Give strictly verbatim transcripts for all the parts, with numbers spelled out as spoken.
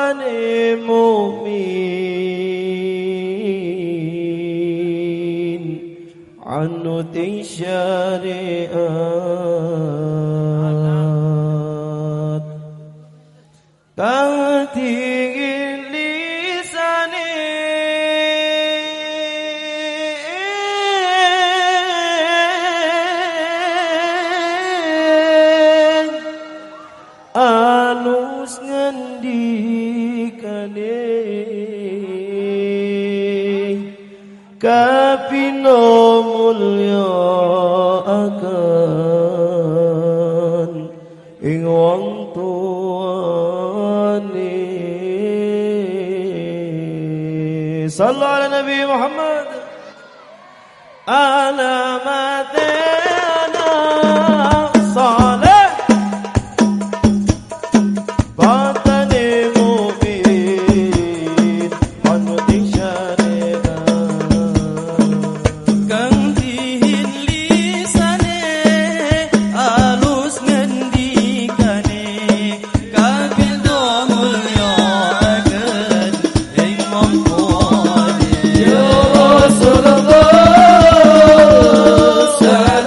patane mukmin anuti syariat kang tinggi lisane alus ngendikane kapino mulya akan ing wong tuane. Sallu ala Nabi Muhammad. Alamatena salih patane mukmin anuti syariat kang dihin lisane alus ngendikane kapindho mulya agen ing wong tuane. Ya Rasulullah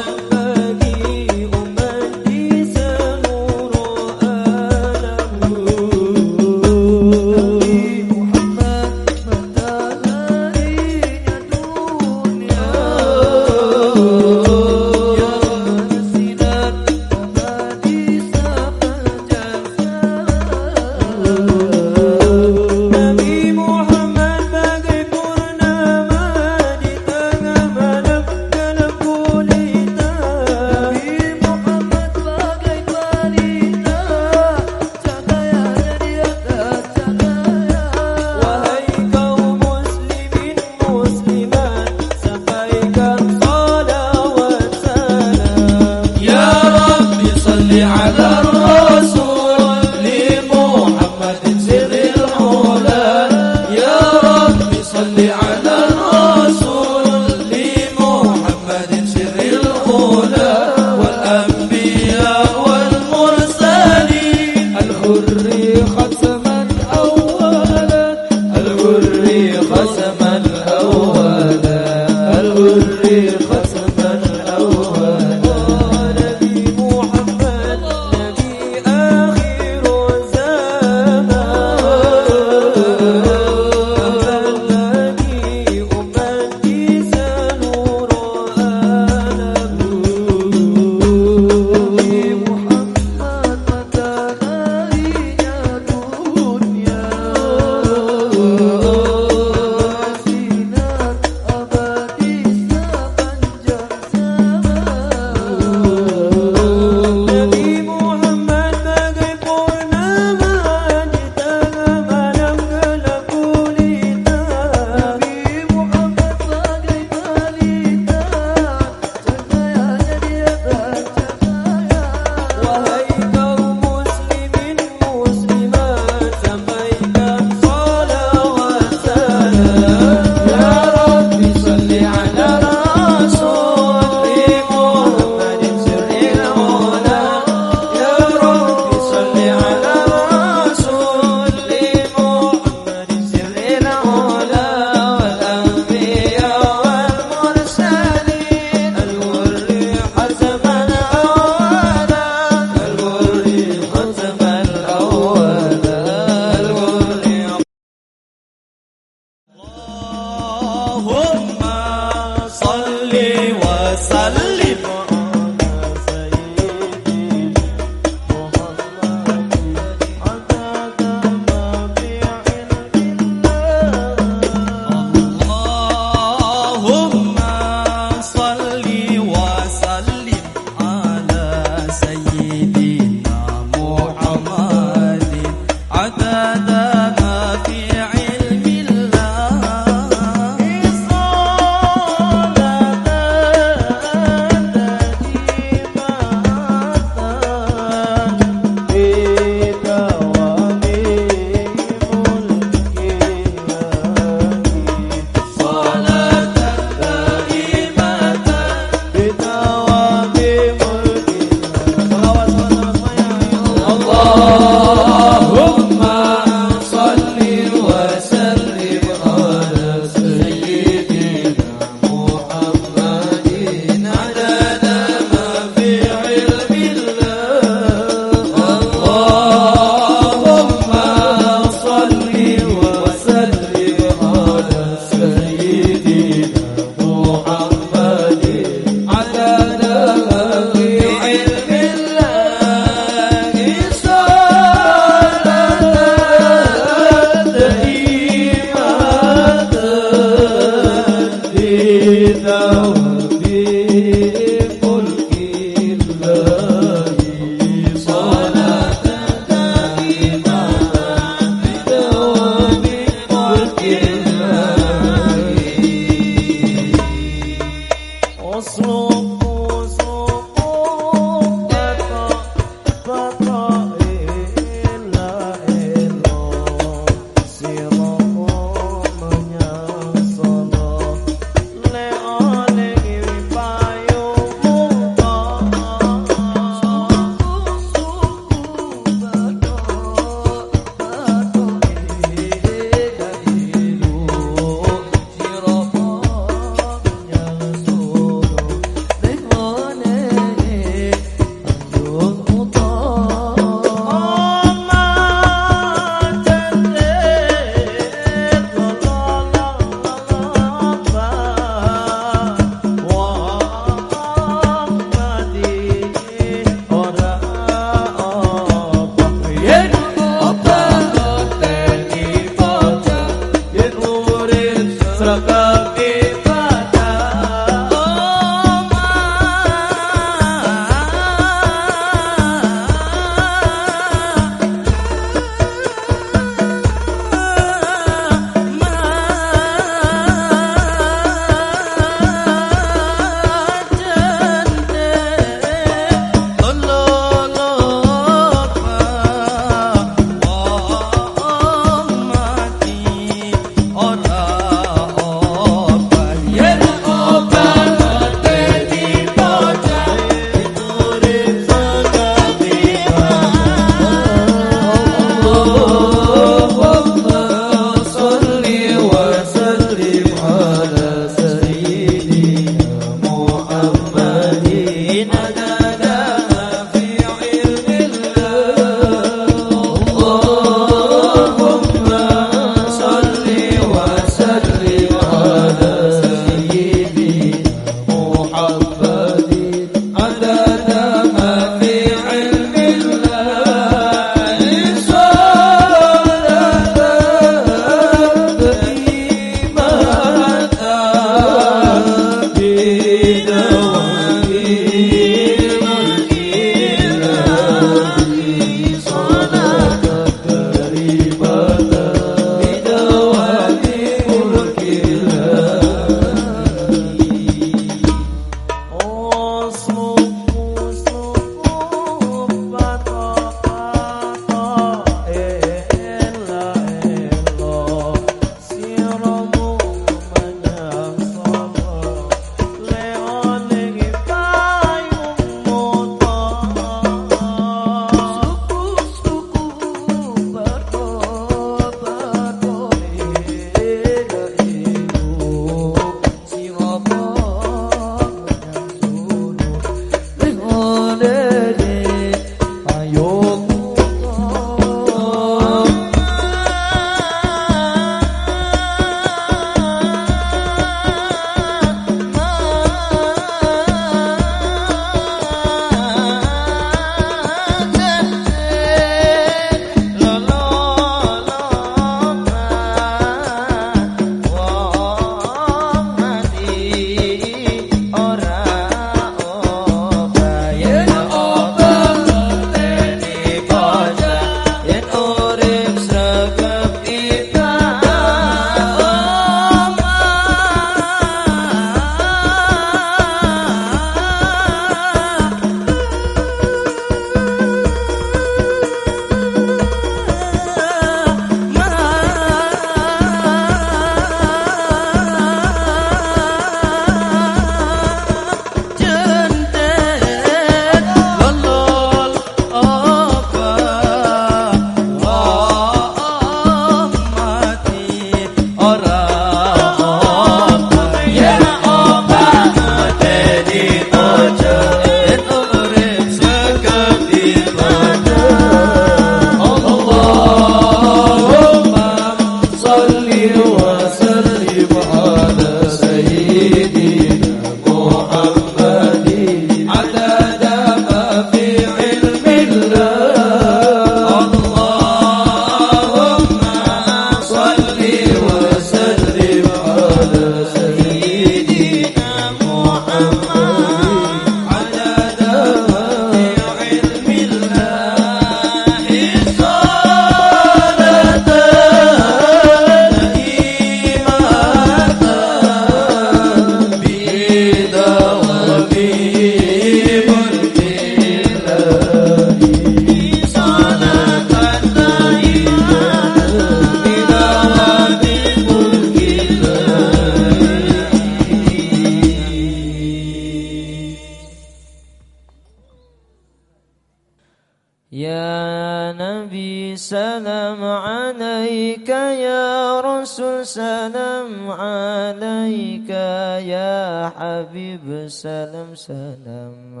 عليك يا رسول سلام عليك يا حبيب سلام سلام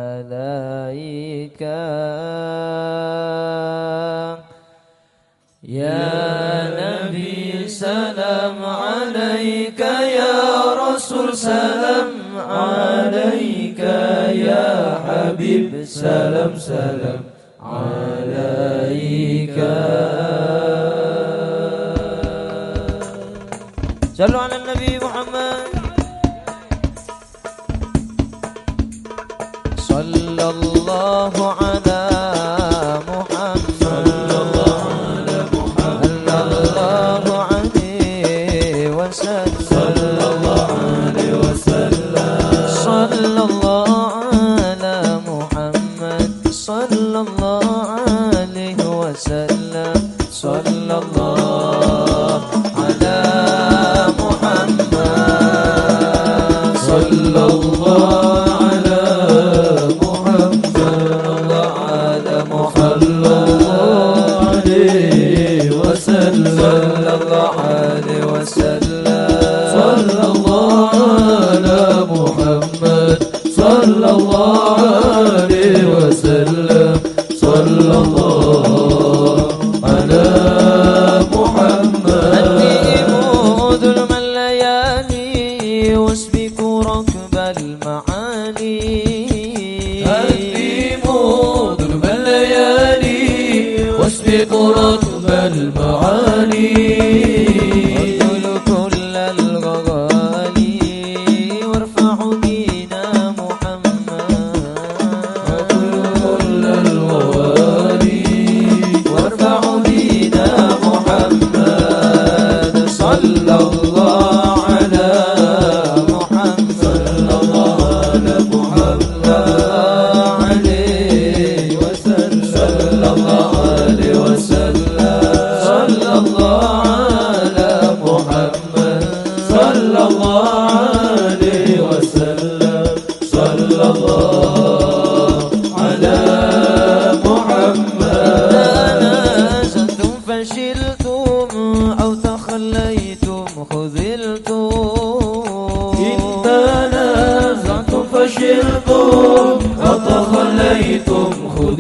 عليك يا نبي سلام عليك يا رسول سلام عليك يا حبيب سلام سلام عليك. صلوا على النبي محمد. صلى الله على محمد صلى الله على محمد الله عليه وسلم صلى الله عليه وسلم صلى الله على محمد صلى الله عليه وسلم صلى الله على محمد صلى الله على محمد الله على محمد عليه وسلم صلى الله عليه وسلم صلى الله على محمد صلى الله عليه وسلم صلى الله على محمد. هدئوا ظلم الليالي واسبقوا ركب المعالي هدئوا ظلم الليالي واسبقوا ركب المعالي وادخلوا كل الغوالي وارفعوا دين محمد وادخلوا كل الغوالي وارفعوا دين محمد صلى الله على محمد صلى الله على محمد عليه وسلم صلى الله عليه وسلم صلى الله على محمد صلى الله عليه وسلم صلى الله على محمد. تنازلتم فشلتم أو تخليتم خذلتم إن تنازعتم فشلتم أو تخليتم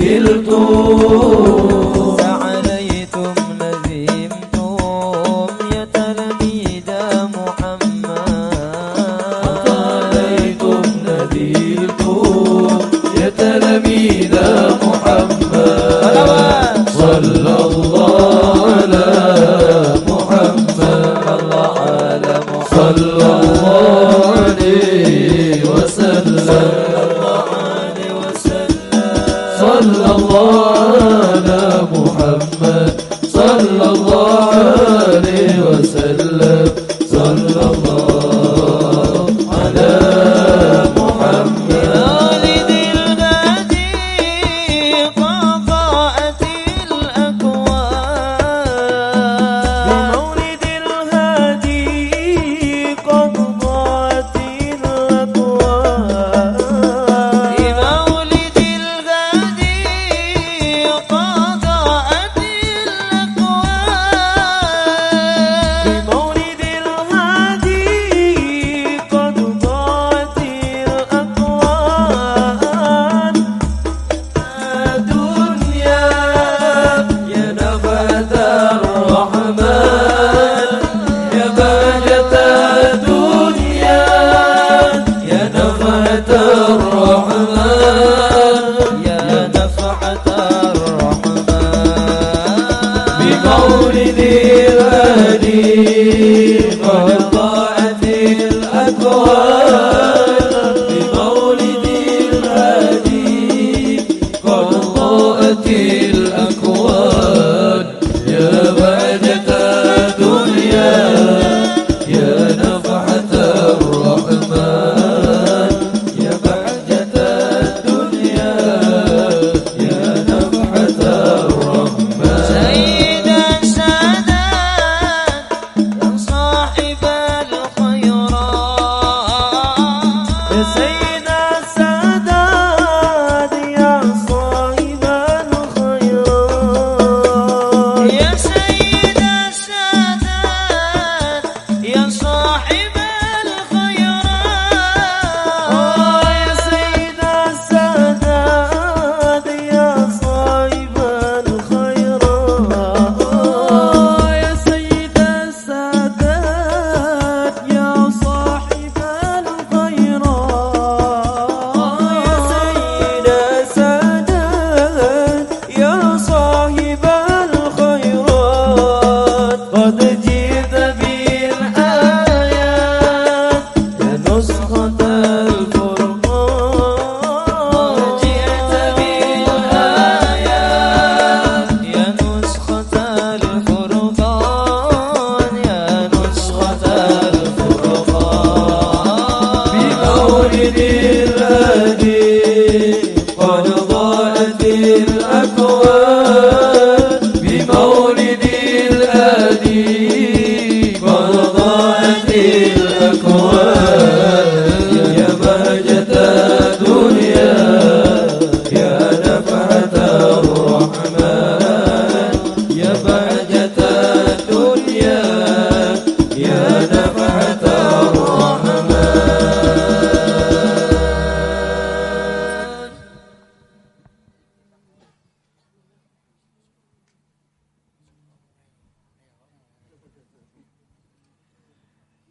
خذلتم تعاليتم ندمتم يا تلاميذ محمد تعاليتم ندمتم يا تلاميذ محمد صلى الله على محمد الله على محمد صلى الله عليه وسلم صلى الله على محمد صلى الله عليه وسلم صلى الله على محمد. والد الغدي قضاءت الأكوان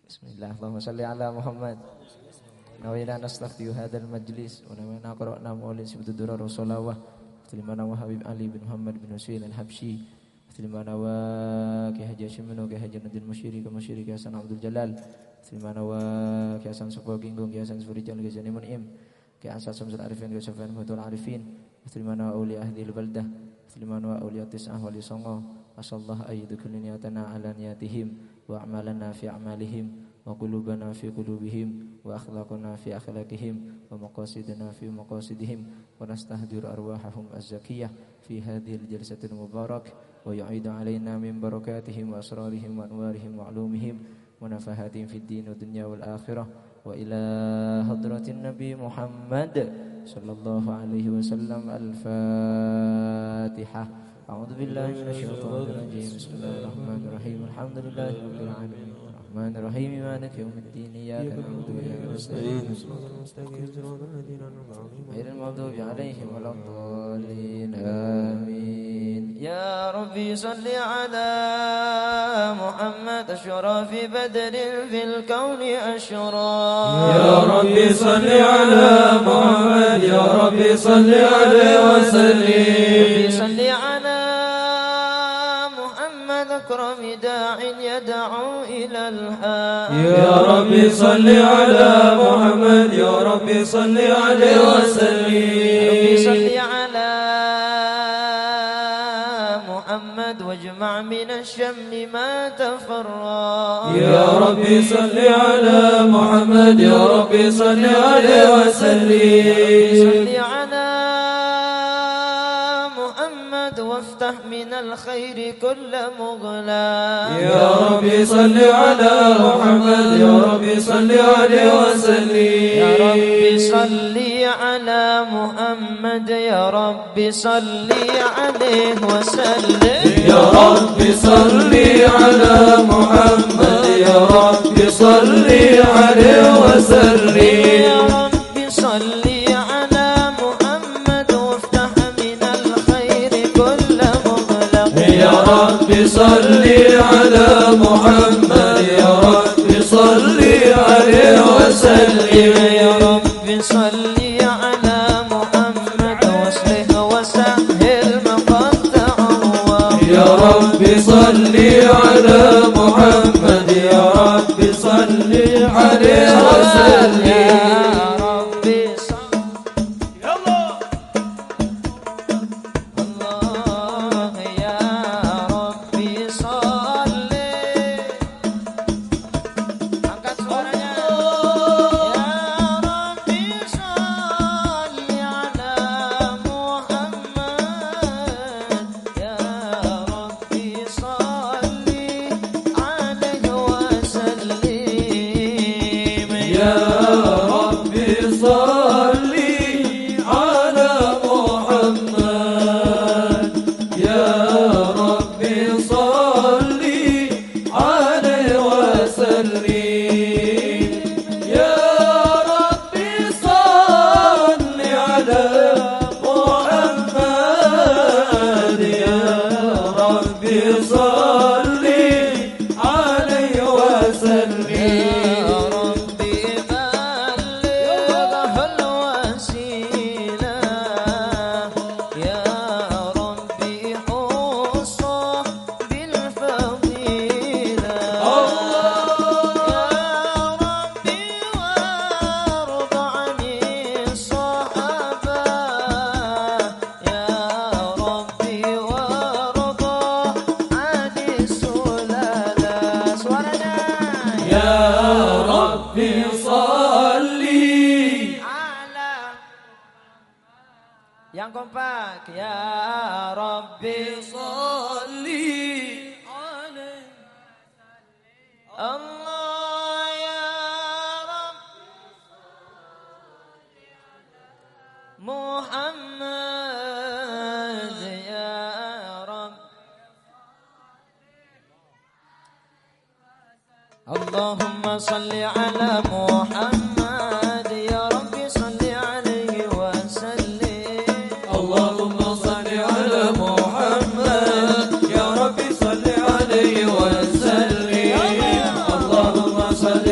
Bismillah, Allahumma salli ala Muhammad. Nawina nastaftihu hadal majlis wa nawina qara'na maulid sibtudur Rasulullah Muslimana wa Habib Ali bin Muhammad bin Husain al-Habsyi Muslimana wa Ki Haji Hashim Ki Haji Nadil Musyiri Ki Musyiri Ki Hasan Abdul Jalal Muslimana wa Ki Hasan Sufo Ginggung Ki Hasan Surijal Ki Zani Mun'im Ki Hasan Samsul Arifin Ki Sufyan Mutul Arifin Muslimana wa awliya ahli al-baldah Muslimana wa awliya tis'ah wali songo Asallahu ayyidukul niyatana ala niyatihim wa a'malana fi a'malihim wa qulubana fi qulubihim wa akhlaqana fi akhlaqihim wa maqasidana fi maqasidihim wa nastahdir arwahahum az-zakiyah fi hadhihi al-jalsatil mubarak wa yu'idu alaina min barakatihim wa asrarihim wa anwarihim wa ulumihim wa nafahatihim fid din wa dunya wal akhirah wa ila hadratin nabi Muhammad sallallahu alaihi wasallam. Al-Fatihah. A'udzu billahi minasy syaithanir rajim. Bismillahirrahmanirrahim. Alhamdulillahirabbil alamin. Arrahmanir rahim. Maliki yaumiddin. Iyyaka na'budu wa iyyaka nasta'in. Ghairil maghdubi 'alaihim waladdallin. Amin. Ya Rabbi shalli 'ala Muhammad asyrafi badrin fil kauni asyra. Ya Rabbi shalli 'ala Muhammad. Ya Rabbi shalli 'alaihi wa sallim. Rabbi shalli 'ala أكرم داع يدعو إلى الحق. يا ربي صل على محمد. يا ربي صل عليه وسلم. ربي صل على محمد واجمع من الشمل ما تفرق. يا ربي صل على محمد. يا ربي صل عليه وسلم. صل على وافتح من الخير كل مغلاق. يا ربي صل على محمد. يا ربي صل عليه وسلم. يا ربي صل على محمد. يا ربي صل عليه وسلم. يا ربي صل على محمد. يا ربي صل عليه وسلم. يا ربي صل يا ربي صل على محمد. يا ربي صل عليه وسلم. يا ربي صل على محمد واصلح وسهل مقطعه. يا ربي صل على محمد. يا ربي صل عليه وسلم. Yang kompak. Ya Rabbi sholli alaihi Allah. Ya Rabbi Muhammad. Ya Rabbi Allahumma sholli ala Muhammad. صل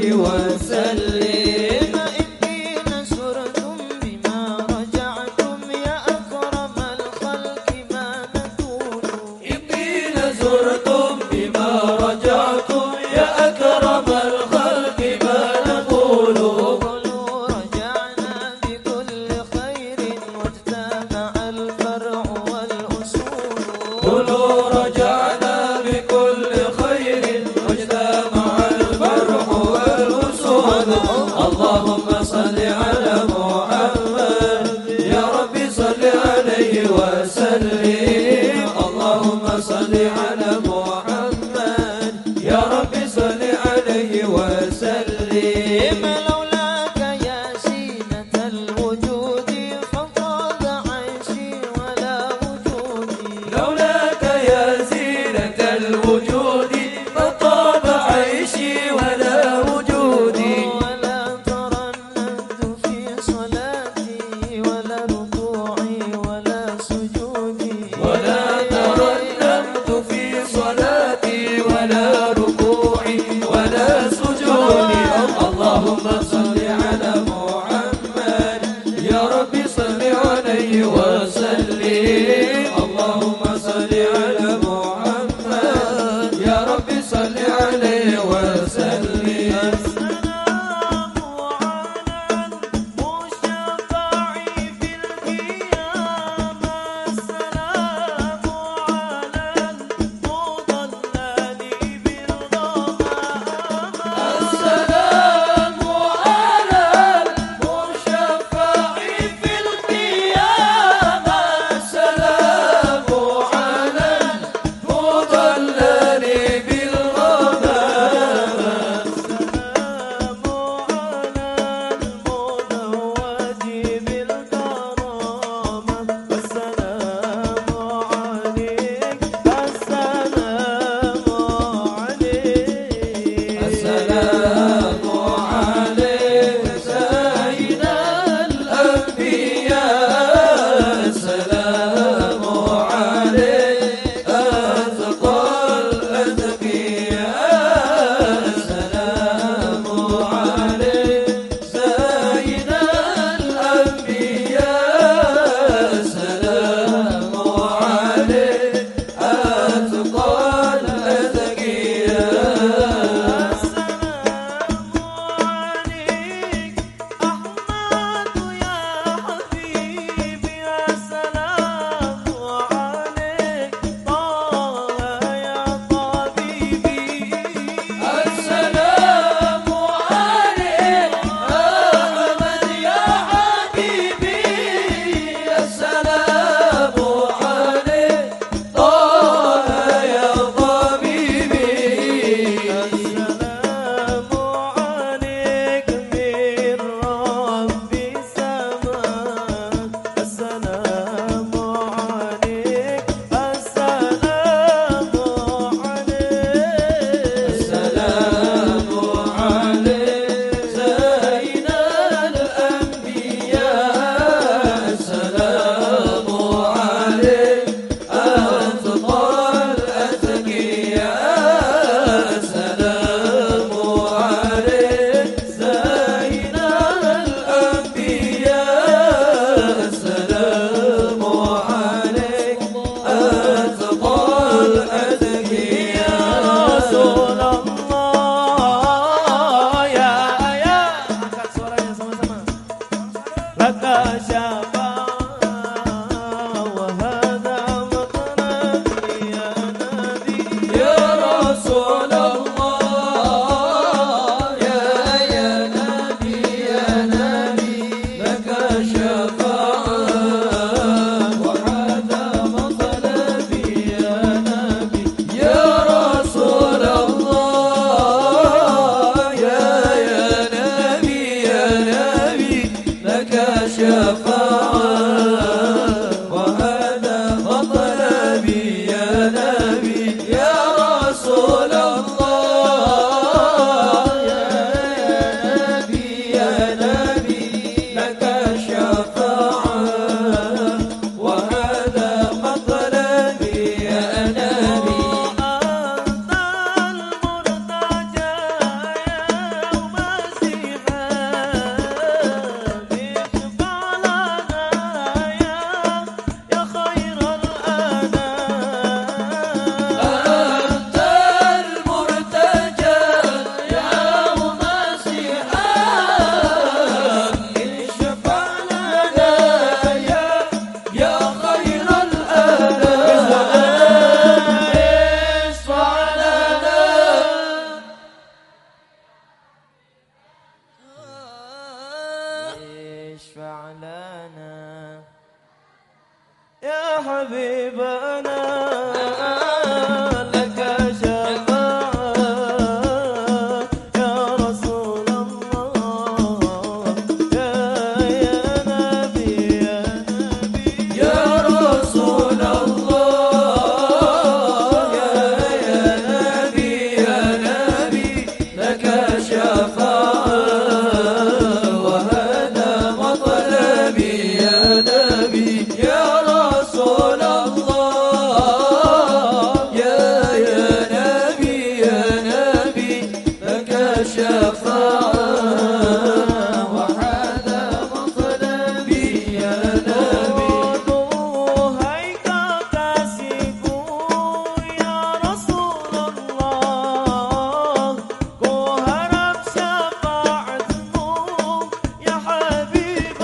عليه وسلم. إن قيل سرتم بما رجعتم يا أكرم الخلق ما نقول. إن قيل زرتم بما رجعتم يا أكرم الخلق ما نقول. قولوا رجعنا بكل خير واجتمع الفرع والأصول. قولوا رجعنا بكل خير واجتمع الفرح والأصول. اللهم صل على محمد يا ربي صل عليه وسلم. اللهم صل على محمد يا ربي صل عليه وسلم. لولاك يا زينة الوجود ففاض عيشي ولا وجودي. لولاك يا زينة الوجود فطاب عيشي ولا وجودي. ولا ترنمت في صلاتي ولا ركوعي ولا سجودي. ولا ترنمت في صلاتي ولا ركوعي ولا سجودي. اللهم صل على محمد يا ربي صل عليه وسلم. اللهم صل على محمد يا ربي صل عليه وسلم. السلام على المشفع في القيامة. السلام على المضلل بالغمامة. السلام على المشفع في القيامة. السلام على المضلل بالغمامة. السلام على المزوج بالكرامة. السلام عليك السلام عليك. السلام عليك سيد الأنبياء. السلام عليك أتقى الأتقياء. السلام عليك سيد الأنبياء. السلام عليك أتقى الأتقياء. السلام عليك أحمد يا حبيبي. السلام عليك طه يا طبيبي. السلام عليك من رب السماء. السلام عليك السلام عليك. السلام عليك سيد الأنبياء. السلام عليك أتقى الأتقياء. السلام عليك سيد الأنبياء. السلام عليك أتقى الأتقياء. رسول الله يا يا angkat suaranya sama-sama. Laka syafa'a wa hadha maqnati ya nabi. يا رسول الله يا يا نبي يا نبي لك شفاعة وهذا مطلبي يا نبي. يا رسول الله يا يا نبي يا نبي لك شفاعة وهذا مطلبي يا نبي. يا رسول الله يا نبي يا نبي لك شفاعة وهذا مطلبي يا نبي. أنت المرتجى يوم اشفع لنا يا حبيبنا لك شفاعة يا رسول الله يا يا نبي يا نبي يا رسول الله يا يا نبي يا نبي لك شفاعة وهذا مطلبي يا نبي يا رسول الله يا يا نبي يا نبي لك شفاعة وهذا مطلبي يا نبي هيك كاسيكو يا رسول الله كوهرب شفاعتكو يا حبيب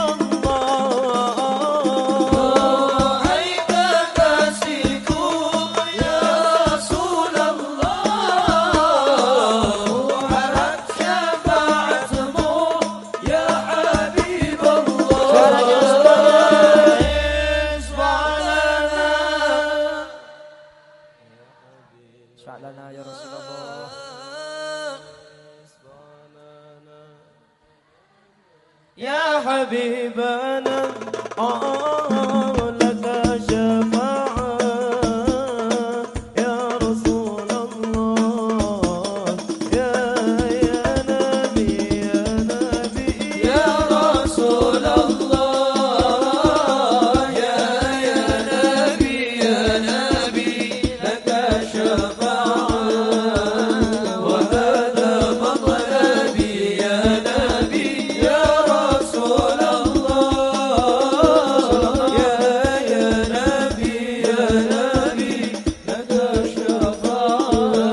الله هيك كاسيكو يا رسول الله وعرف شفاعته يا حبيب الله اشفع لنا اشفع لنا يا رسول الله يا حبيبنا آه لك شفاعة يا رسول الله يا يا نبي يا نبي يا رسول الله يا يا نبي يا نبي لك شفاعة وهذا مطلبي يا نبي يا رسول الله يا يا نبي يا نبي لك شفاعة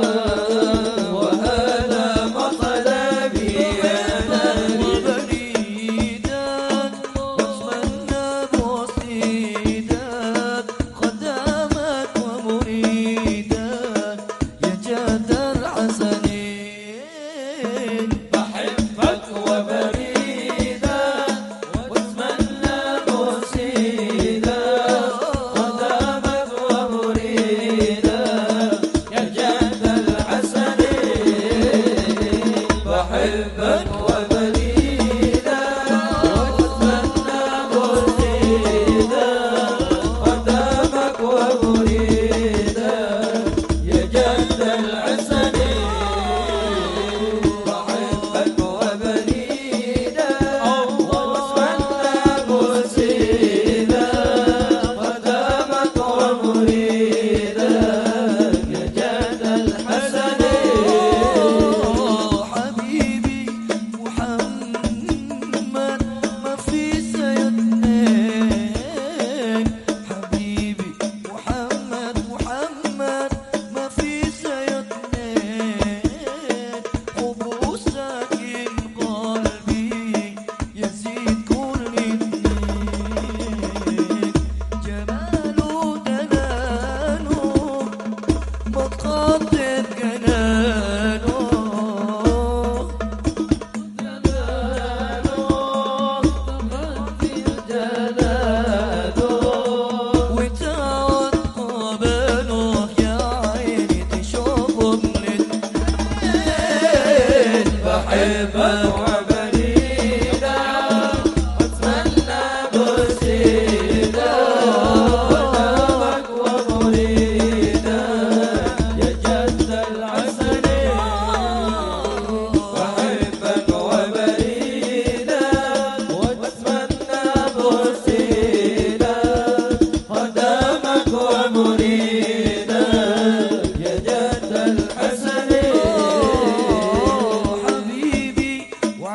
وهذا مطلبي يا نبي بريدك واتمنى بوصيدك خدامك ومريدك يا جاد الحسنين بحبك وبريدك واتمنى بوصيدك خدامك ومريدك يا جاد الحسنين بحبك وبريدك واتمنى بوصيدك خدامك ومريدك يا جد الحسنين بحبك وبريدك واتمنى بوصيدك خدامك ومريدك يا جد الحسنين حبيبي محمد ما في سيدنين حبيبي محمد محمد ما في سيدنين حبه ساكن قلبي يزيد كل اتنين جماله دلاله متقدر جنانه وتعود قبله يا عيني تشوفه من الاتنين بحبك وبريدك واتمنى بوصيدك خدامك ومريدك يا جد الحسنين بحبك وبريدك واتمنى بوصيدك خدامك ومريدك يا جد الحسنين حبيبي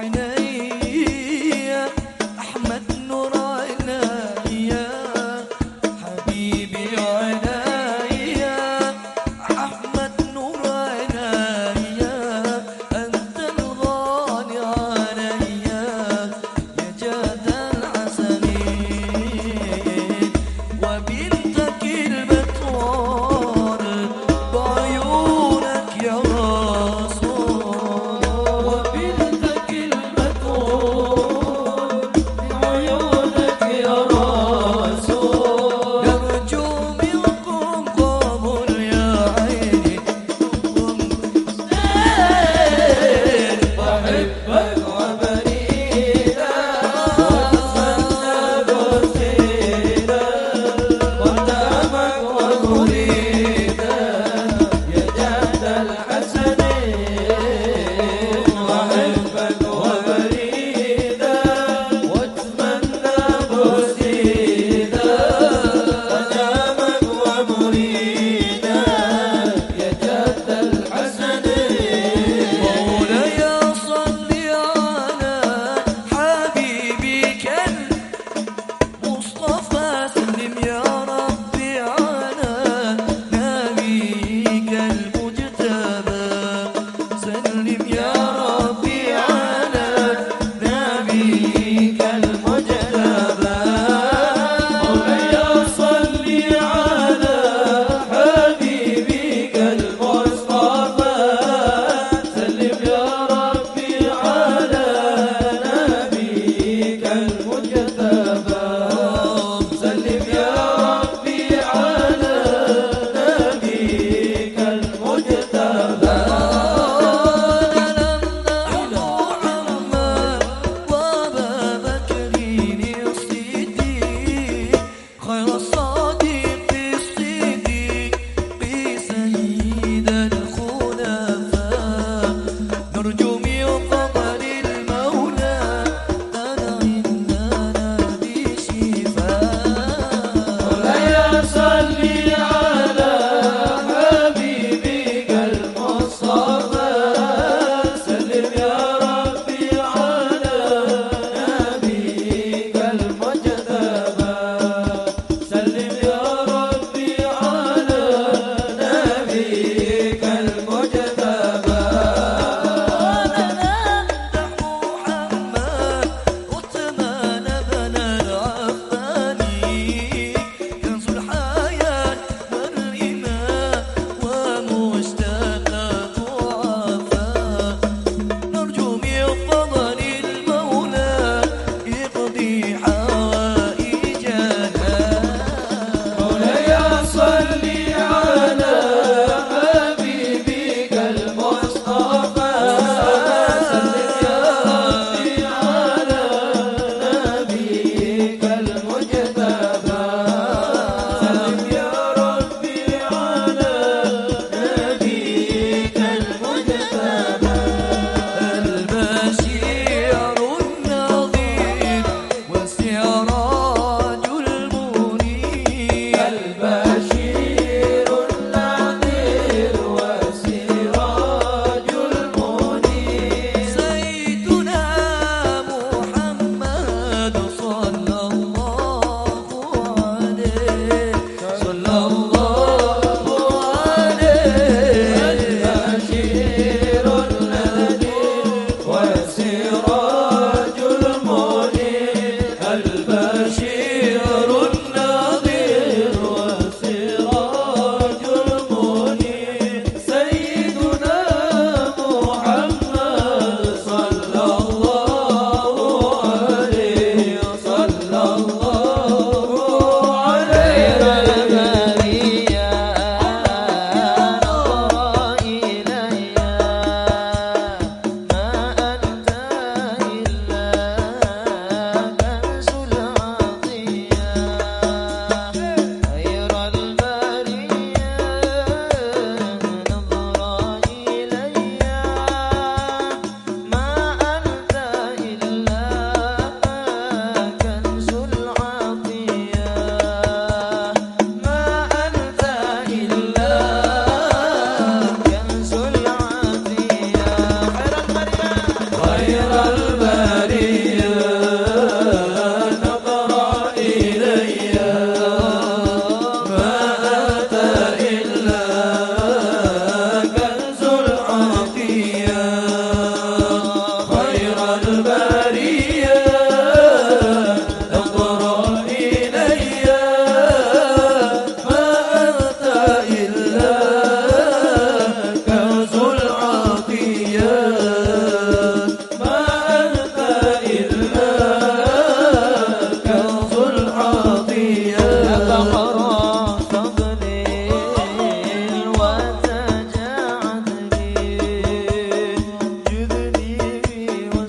وتجعل لي جذني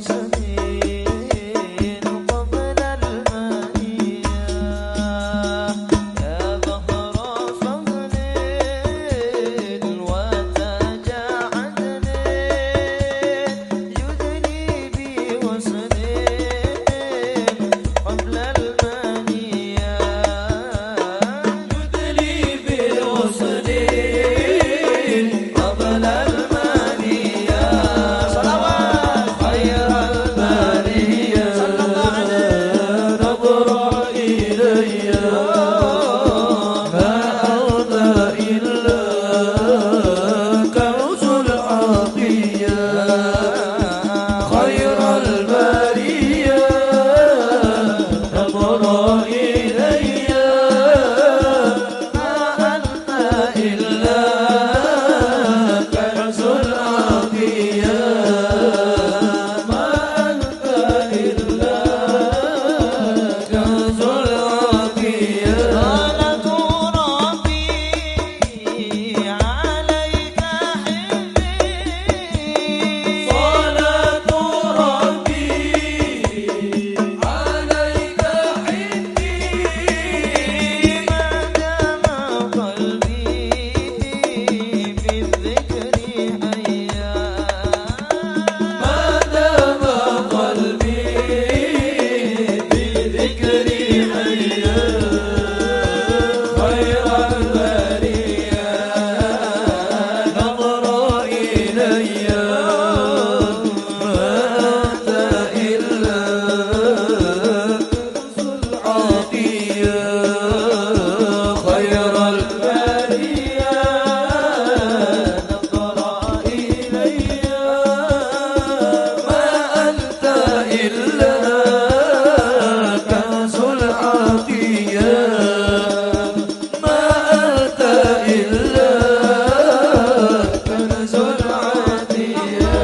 إلا كنز العطية ما أنت إلا كنز العطية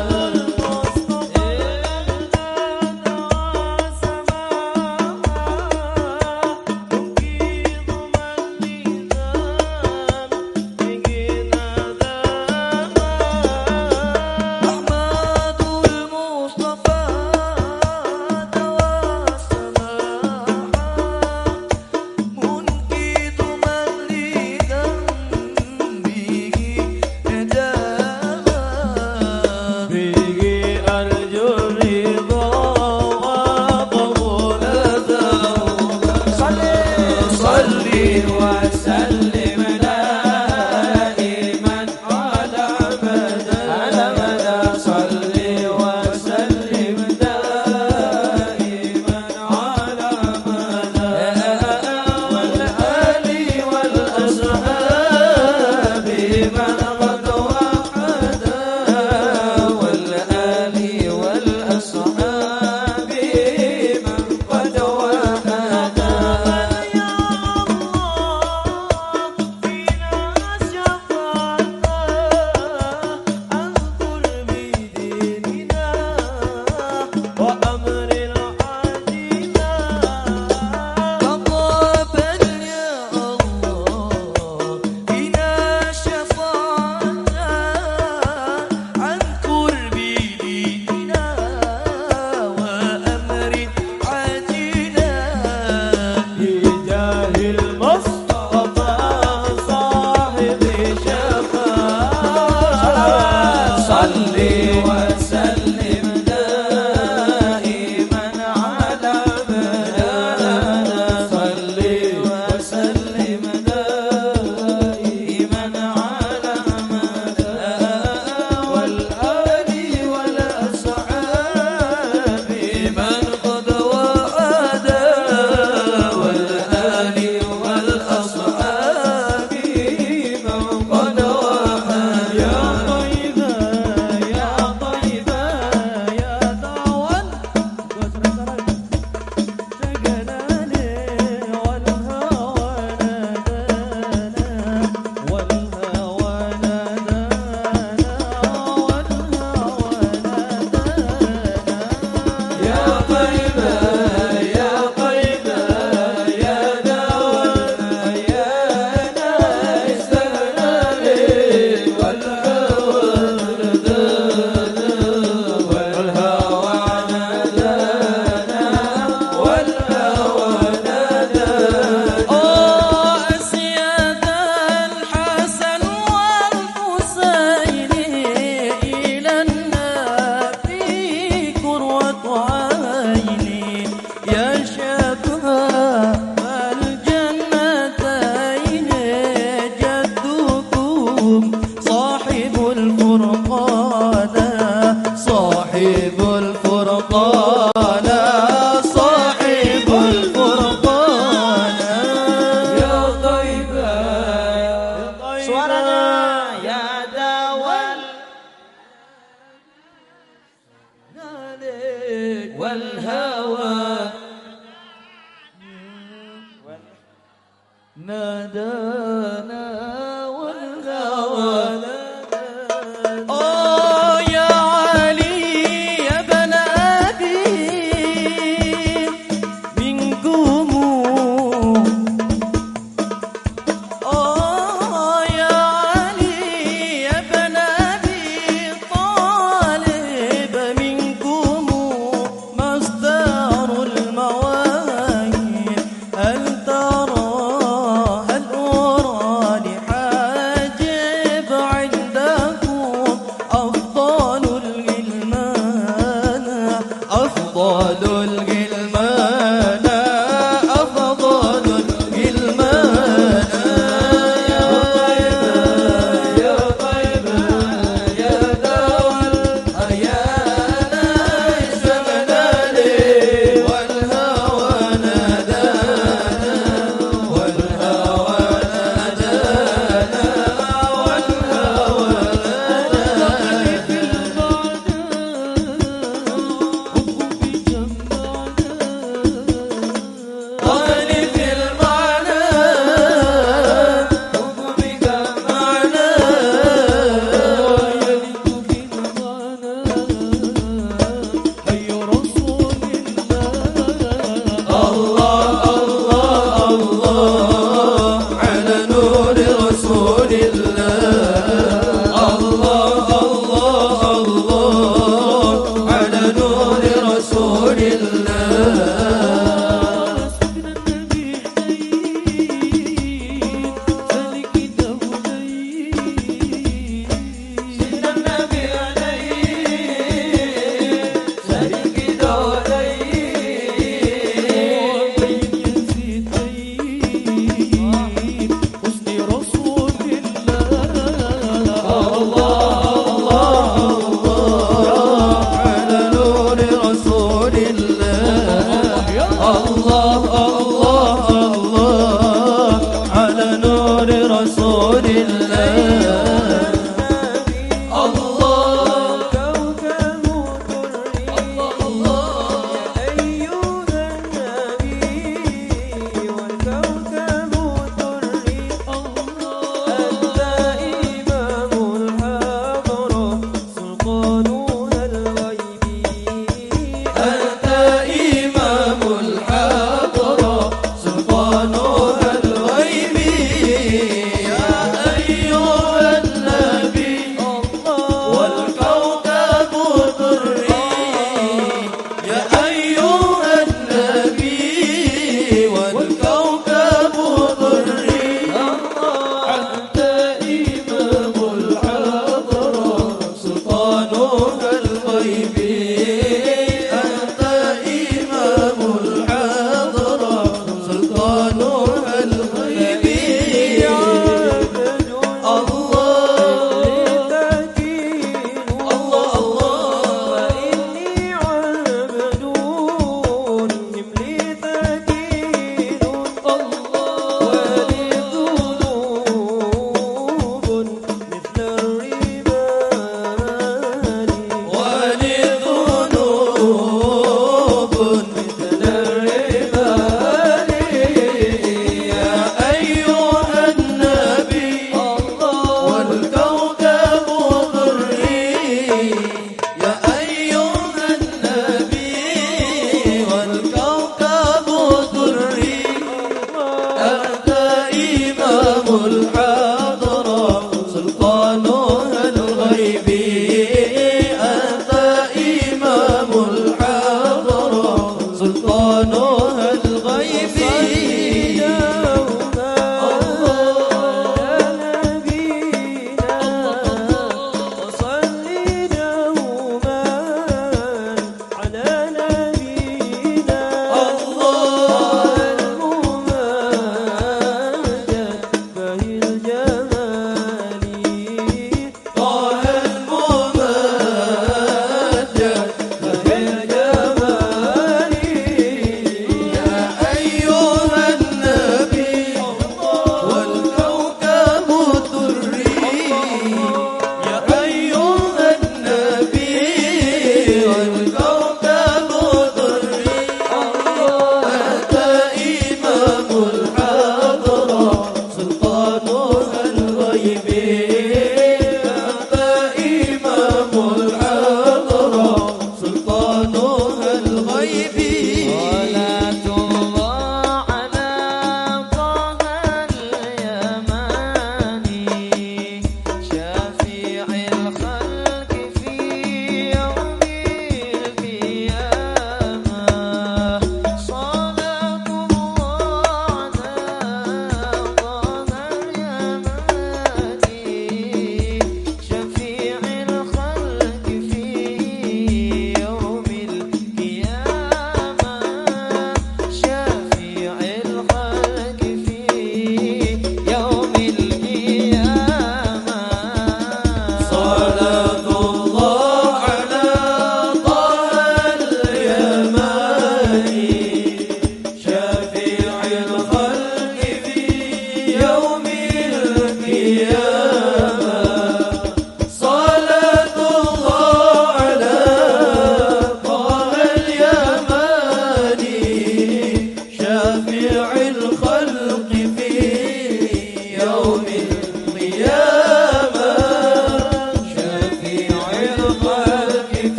نادانا والهوى أوه يا علي يا بن أبي منكم أوه يا علي يا بن أبي طالب منكم مصدر المواهب هل ترى أفضل الغلمان أفضل الغلمان يا طيبة يا طيبة يا دوا الأيان زمنا لي والهوى نادانا والهوى نادانا والهوى نادانا رسول الله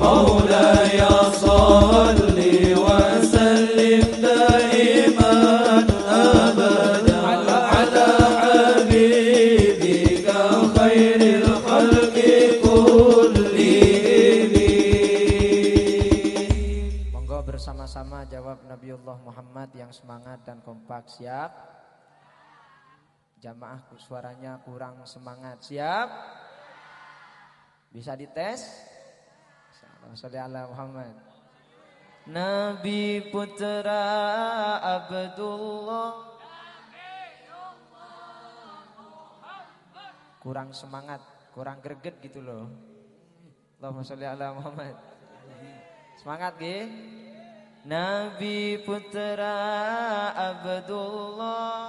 مولاي صل وسلم دائما أبدا على حبيبك خير الخلق كلهم. Monggo bersama-sama jawab Nabiullah Muhammad yang semangat dan kompak. Siap? Jamaah suaranya kurang semangat. Siap? Bisa dites? Shalli ala Muhammad. Nabi putra Abdullah. Kurang semangat, kurang greget gitu loh. Allahumma sholli ala Muhammad. Semangat nggih. Nabi putra Abdullah,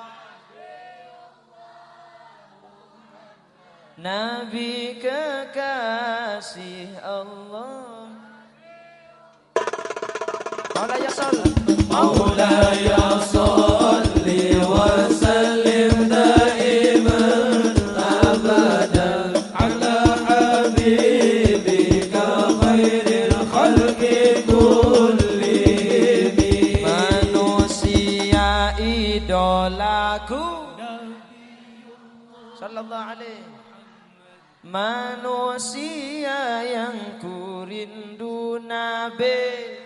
Nabi kekasih Allah. Maulaya sholli Maulaya sholli wa sallim daiman abadan ala habibika khairil khalqi kullihim. Manusia idolaku sallallahu alaihi. Manusia yang kurindu Nabi.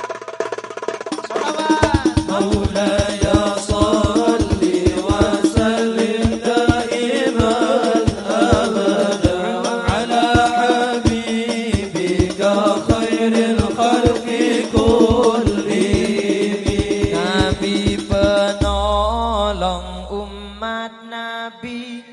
Salawat. Maulaya sholli wa sallim daiman abadan ala habibika khairil khalqi kullihim. Nabi penolong umat Nabi,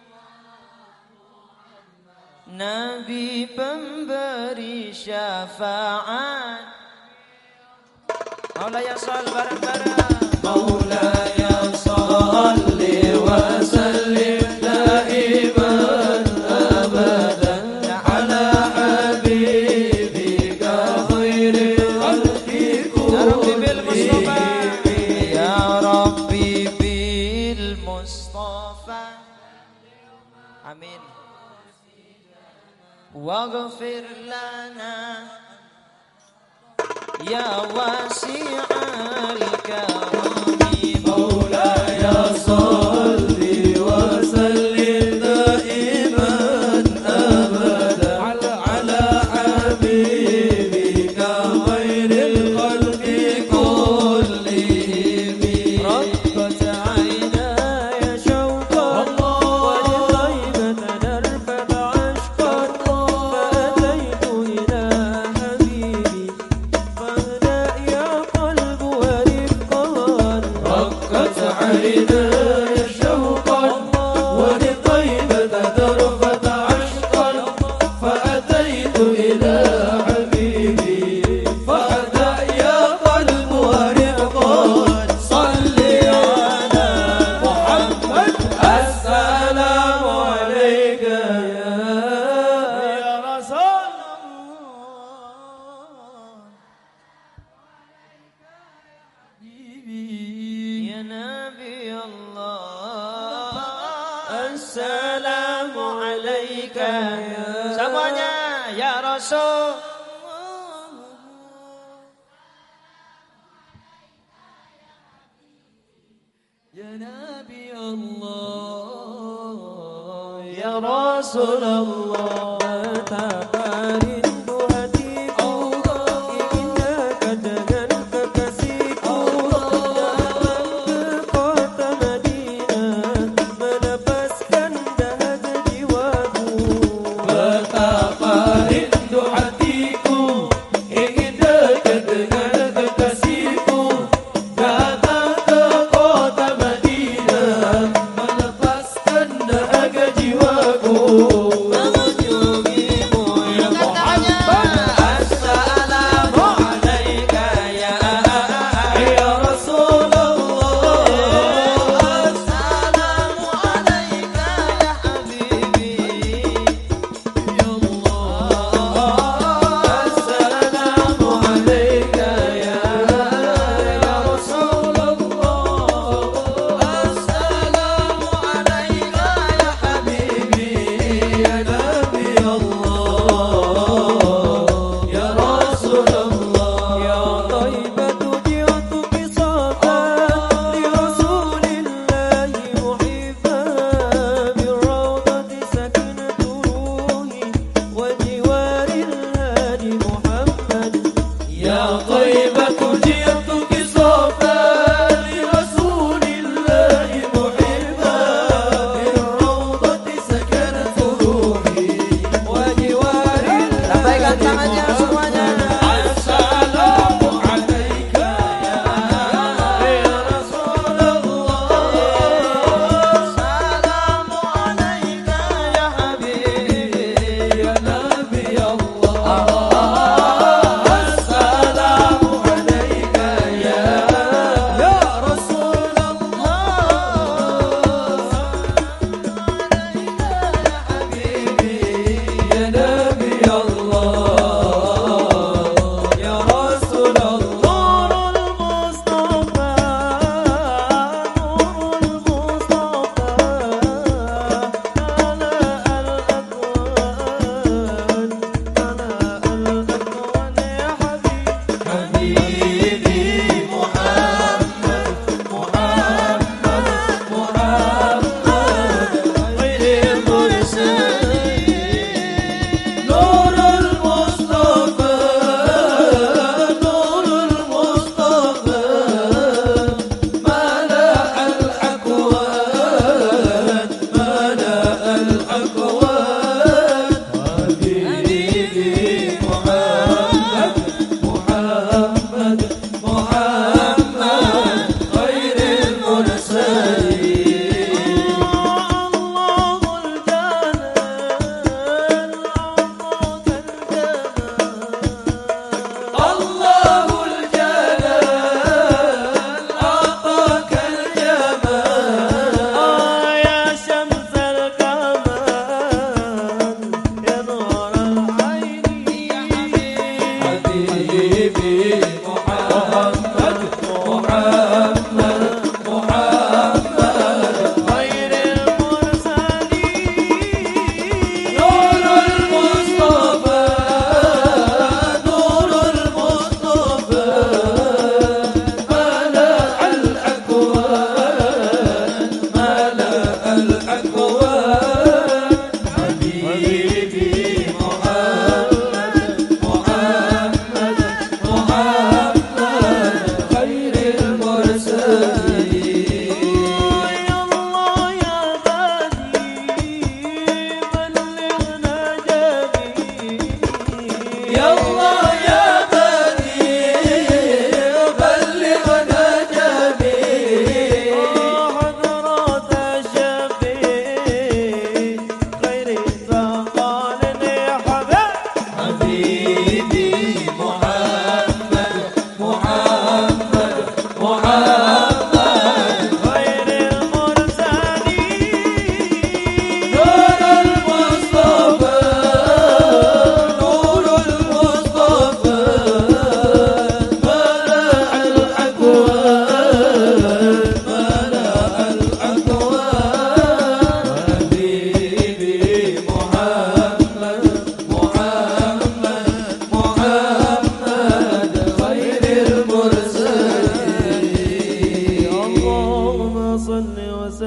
Nabi pemberi syafaat. Maulaya sholli bareng-bareng. Maulaya sholli wa sallim daiman abadan ala habibika khairil khalqi kullihim. Ya Rabbi bil Mustafa. Amin. Waghfir lana ya wasi'al karami. Maulaya sholli wa sallim daiman abadan ala habibika khairil khalqi kullihim. رقت عيناي شوقا ولطيبة دربت عشقا فأتيت إلى حبيبي فاهدأ يا قلب ورفقا. رقت عيناي شوقا ولطيبة دربت عشقا فأتيت إلى حبيبي فاهدأ يا قلب ورفقا. صل على محمد السلام عليك يا رسول Ya Nabi Allah, Assalamu alayka ya semuanya ya Rasul. Ya Nabi Allah, Ya Rasulullah. Betapa rindu hatiku inginnya dengan kekasihku datang ke kota Madinah melepaskan dahaga jiwaku. Betapa rindu hatiku ingin dekat dengan kekasihku datang ke kota Madinah melepaskan dahaga jiwaku. Mengunjungimu ya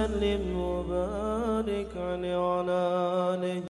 وسلم وبارك عليه وعلى آله